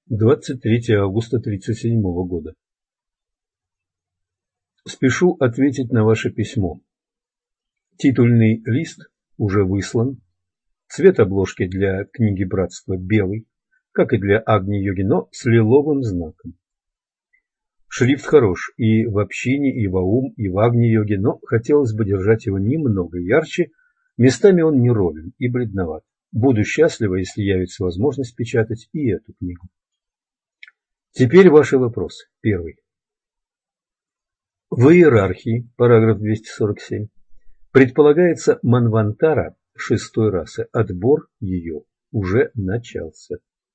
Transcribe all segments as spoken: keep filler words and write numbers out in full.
двадцать третьего августа тридцать седьмого года. Спешу ответить на ваше письмо. Титульный лист уже выслан. Цвет обложки для книги «Братство» белый, как и для Агни-йоги, но с лиловым знаком. Шрифт хорош и в общине, и в аум, и в Агни-йоге, но хотелось бы держать его немного ярче, местами он неровен и бледноват. Буду счастлива, если явится возможность печатать и эту книгу. Теперь ваши вопросы. Первый. В иерархии, параграф двести сорок семь, предполагается Манвантара шестой расы. Отбор ее уже начался.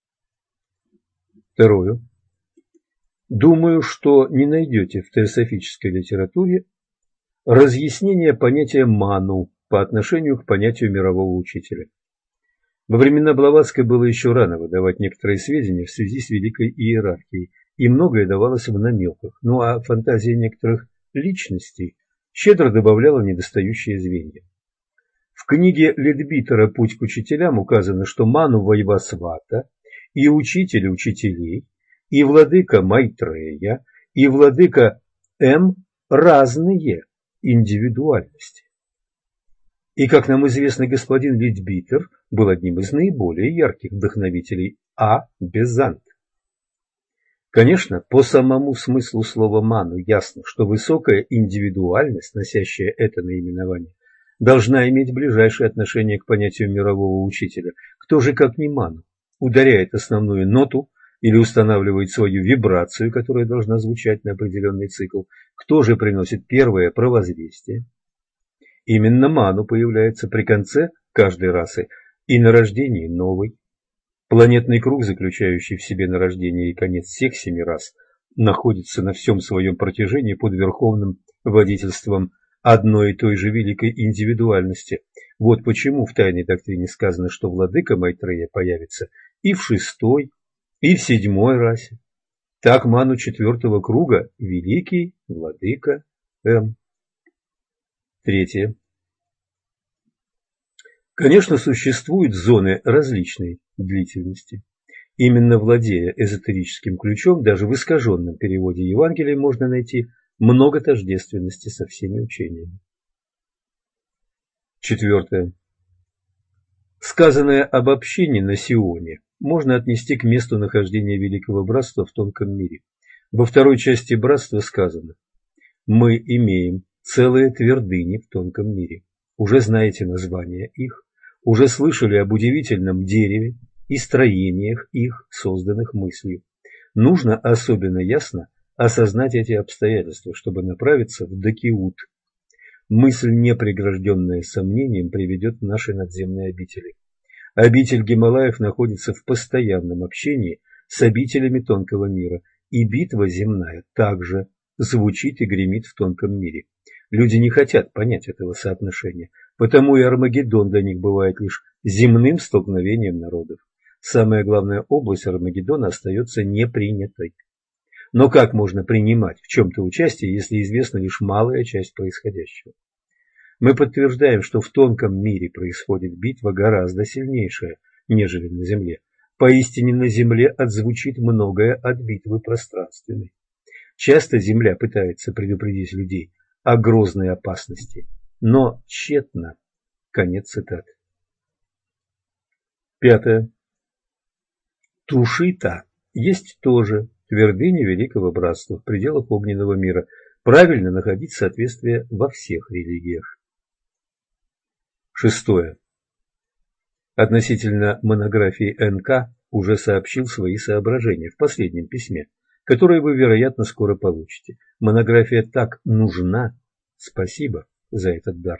Второе. Думаю, что не найдете в теософической литературе разъяснения понятия ману по отношению к понятию мирового учителя. Во времена Блаватской было еще рано выдавать некоторые сведения в связи с великой иерархией, и многое давалось в намеках, ну а фантазия некоторых личностей щедро добавляла недостающие звенья. В книге Ледбитера «Путь к учителям» указано, что ману Вайвасвата и учитель учителей, и владыка Майтрея, и владыка М разные индивидуальности. И, как нам известно, господин Ледбитер был одним из наиболее ярких вдохновителей А. Безант. Конечно, по самому смыслу слова «ману» ясно, что высокая индивидуальность, носящая это наименование, должна иметь ближайшее отношение к понятию мирового учителя. Кто же, как не ману, ударяет основную ноту или устанавливает свою вибрацию, которая должна звучать на определенный цикл? Кто же приносит первое провозвестие? Именно ману появляется при конце каждой расы и на рождении новой. Планетный круг, заключающий в себе нарождение и конец всех семи рас, находится на всем своем протяжении под верховным водительством одной и той же великой индивидуальности. Вот почему в тайной доктрине сказано, что владыка Майтрея появится и в шестой, и в седьмой расе. Так ману четвертого круга – великий владыка М. Третье. Конечно, существуют зоны различной длительности. Именно владея эзотерическим ключом, даже в искаженном переводе Евангелия можно найти много тождественности со всеми учениями. Четвертое. Сказанное об общине на Сионе можно отнести к месту нахождения Великого Братства в тонком мире. Во второй части Братства сказано: «Мы имеем целые твердыни в тонком мире. Уже знаете названия их, уже слышали об удивительном дереве и строениях их, созданных мыслью. Нужно особенно ясно осознать эти обстоятельства, чтобы направиться в Дакиут. Мысль, не прегражденная сомнением, приведет в наши надземные обители. Обитель Гималаев находится в постоянном общении с обителями тонкого мира, и битва земная также звучит и гремит в тонком мире. Люди не хотят понять этого соотношения, потому и Армагеддон для них бывает лишь земным столкновением народов. Самая главная область Армагеддона остается непринятой. Но как можно принимать в чем-то участие, если известна лишь малая часть происходящего? Мы подтверждаем, что в тонком мире происходит битва гораздо сильнейшая, нежели на Земле. Поистине на Земле отзвучит многое от битвы пространственной. Часто Земля пытается предупредить людей о грозной опасности, но тщетно. Конец цитаты. Пятое. Тушита есть тоже твердыня Великого Братства в пределах огненного мира. Правильно находить соответствие во всех религиях. Шестое. Относительно монографии эн ка уже сообщил свои соображения в последнем письме, которое вы, вероятно, скоро получите. Монография так нужна. Спасибо за этот дар.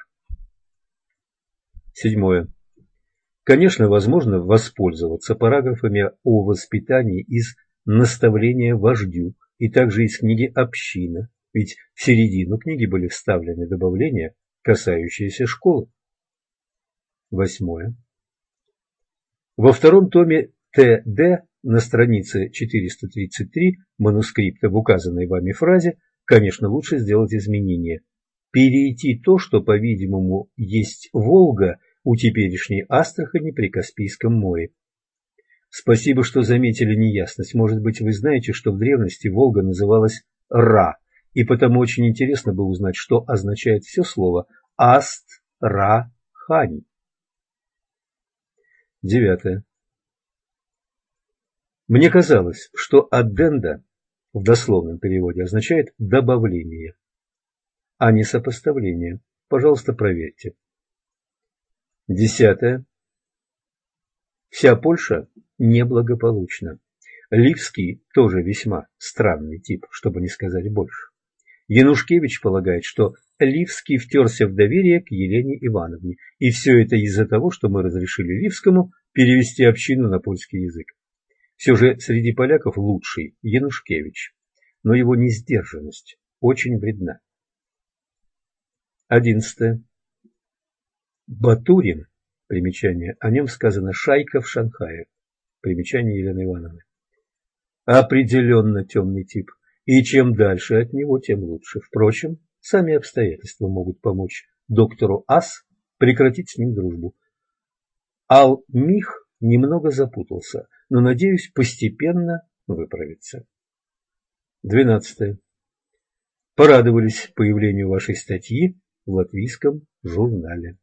Седьмое. Конечно, возможно воспользоваться параграфами о воспитании из наставления вождю и также из книги «Община», ведь в середину книги были вставлены добавления, касающиеся школы. Восьмое. Во втором томе тэ дэ на странице четыреста тридцать три манускрипта в указанной вами фразе, конечно, лучше сделать изменение. Перейти то, что, по-видимому, есть Волга у теперешней Астрахани при Каспийском море. Спасибо, что заметили неясность. Может быть, вы знаете, что в древности Волга называлась Ра, и потому очень интересно было узнать, что означает все слово Аст-Ра-Хань. Девятое. Мне казалось, что адденда в дословном переводе означает добавление, а не сопоставление. Пожалуйста, проверьте. Десятое. Вся Польша неблагополучна. Ливский тоже весьма странный тип, чтобы не сказать больше. Янушкевич полагает, что Ливский втерся в доверие к Елене Ивановне, и все это из-за того, что мы разрешили Ливскому перевести общину на польский язык. Все же среди поляков лучший Янушкевич, но его несдержанность очень вредна. Одиннадцатое. Батурин, примечание, о нем сказано «шайка в Шанхае», примечание Елены Ивановны. Определенно темный тип, и чем дальше от него, тем лучше. Впрочем, сами обстоятельства могут помочь доктору Ас прекратить с ним дружбу. Ал-Мих немного запутался, но, надеюсь, постепенно выправится. Двенадцатое. Порадовались появлению вашей статьи в латвийском журнале.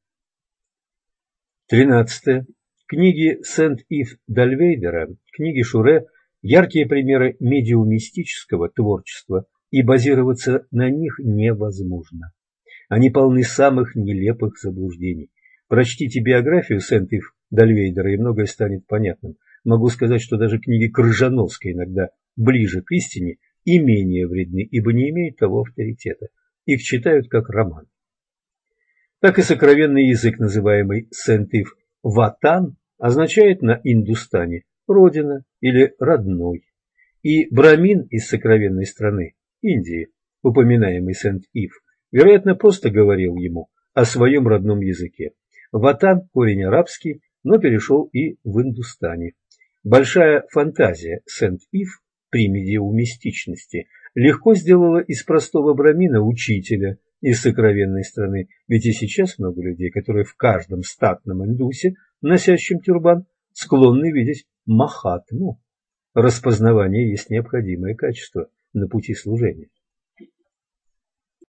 Тринадцатое. Книги Сент-Ив Дальвейдера, книги Шуре – яркие примеры медиумистического творчества, и базироваться на них невозможно. Они полны самых нелепых заблуждений. Прочтите биографию Сент-Ив Дальвейдера, и многое станет понятным. Могу сказать, что даже книги Крыжановской иногда ближе к истине и менее вредны, ибо не имеют того авторитета. Их читают как роман. Так и сокровенный язык, называемый Сент-Ив Ватан, означает на Индустане «родина» или «родной». И брамин из сокровенной страны, Индии, упоминаемый Сент-Ив, вероятно, просто говорил ему о своем родном языке. Ватан – корень арабский, но перешел и в Индустане. Большая фантазия Сент-Ив при медиумистичности легко сделала из простого брамина учителя из сокровенной страны, ведь и сейчас много людей, которые в каждом статном индусе, носящем тюрбан, склонны видеть Махатму. Распознавание есть необходимое качество на пути служения.